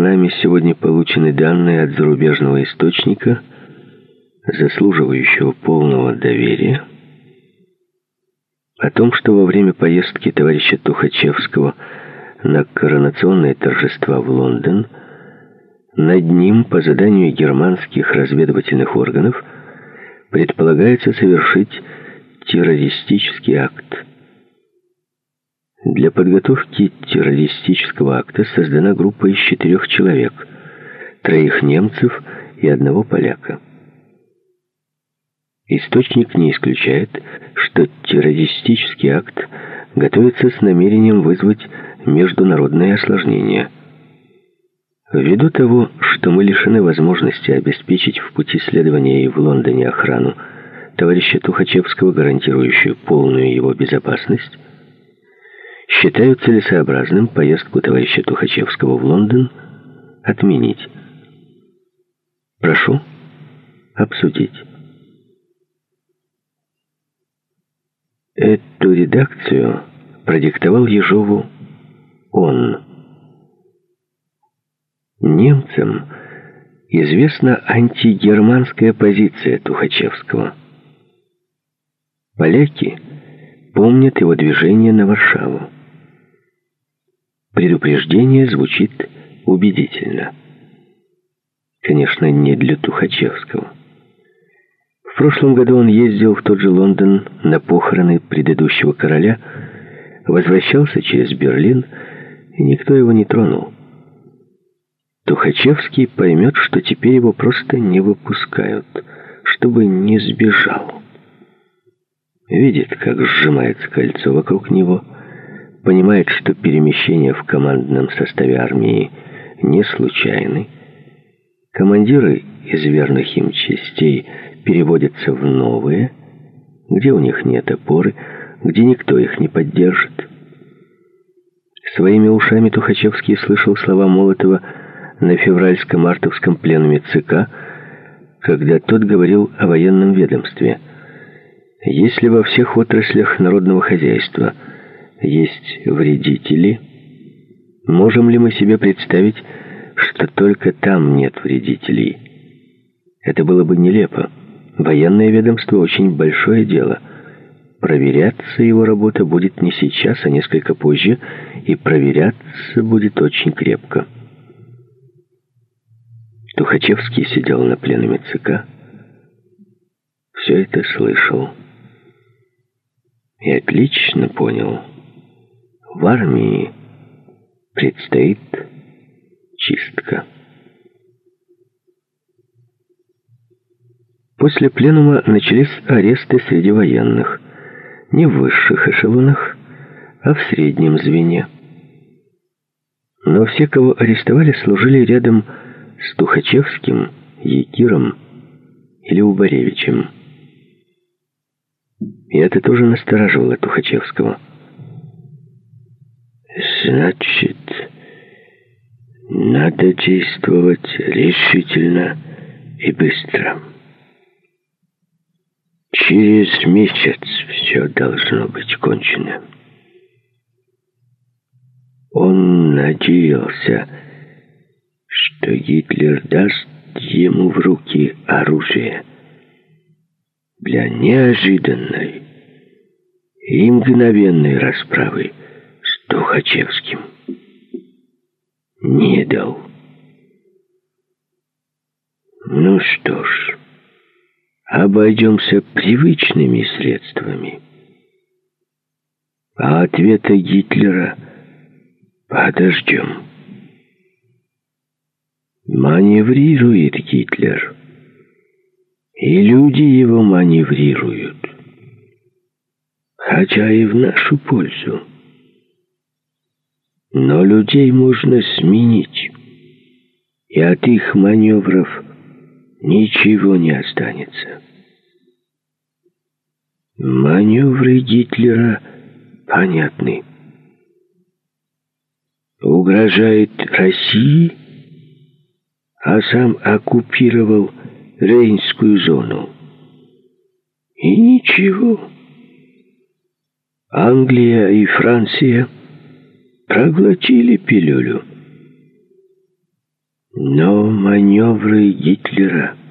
Нами сегодня получены данные от зарубежного источника, заслуживающего полного доверия, о том, что во время поездки товарища Тухачевского на коронационные торжества в Лондон над ним по заданию германских разведывательных органов предполагается совершить террористический акт. Для подготовки террористического акта создана группа из 4 человек, 3 немцев и 1 поляка. Источник не исключает, что террористический акт готовится с намерением вызвать международные осложнения. Ввиду того, что мы лишены возможности обеспечить в пути следования и в Лондоне охрану товарища Тухачевского, гарантирующую полную его безопасность, считаю целесообразным поездку товарища Тухачевского в Лондон отменить. Прошу обсудить. Эту редакцию продиктовал Ежову он. Немцам известна антигерманская позиция Тухачевского. Поляки помнят его движение на Варшаву. Предупреждение звучит убедительно. Конечно, не для Тухачевского. В прошлом году он ездил в тот же Лондон на похороны предыдущего короля, возвращался через Берлин, и никто его не тронул. Тухачевский поймет, что теперь его просто не выпускают, чтобы не сбежал. Видит, как сжимается кольцо вокруг него, понимает, что перемещения в командном составе армии не случайны. Командиры из верных им частей переводятся в новые, где у них нет опоры, где никто их не поддержит. Своими ушами Тухачевский слышал слова Молотова на февральско-мартовском пленуме ЦК, когда тот говорил о военном ведомстве. Если во всех отраслях народного хозяйства есть вредители, можем ли мы себе представить, что только там нет вредителей? Это было бы нелепо. Военное ведомство очень большое дело. Проверяться его работа будет не сейчас, а несколько позже, и проверяться будет очень крепко. Тухачевский сидел на пленуме ЦК, все это слышал и отлично понял: в армии предстоит чистка. После пленума начались аресты среди военных, не в высших эшелонах, а в среднем звене. Но все, кого арестовали, служили рядом с Тухачевским, Якиром или Убаревичем. И это тоже настораживало Тухачевского. Значит, надо действовать решительно и быстро. Через месяц все должно быть кончено. Он надеялся, что Гитлер даст ему в руки оружие для неожиданной и мгновенной расправы с Тухачевским. Не дал. Ну что ж, обойдемся привычными средствами. А ответа Гитлера подождем. Маневрирует Гитлер, и люди его маневрируют, хотя и в нашу пользу. Но людей можно сменить, и от их маневров ничего не останется. Маневры Гитлера понятны. Угрожает России, а сам оккупировал Рейнскую зону. И ничего. Англия и Франция проглотили пилюлю. Но маневры Гитлера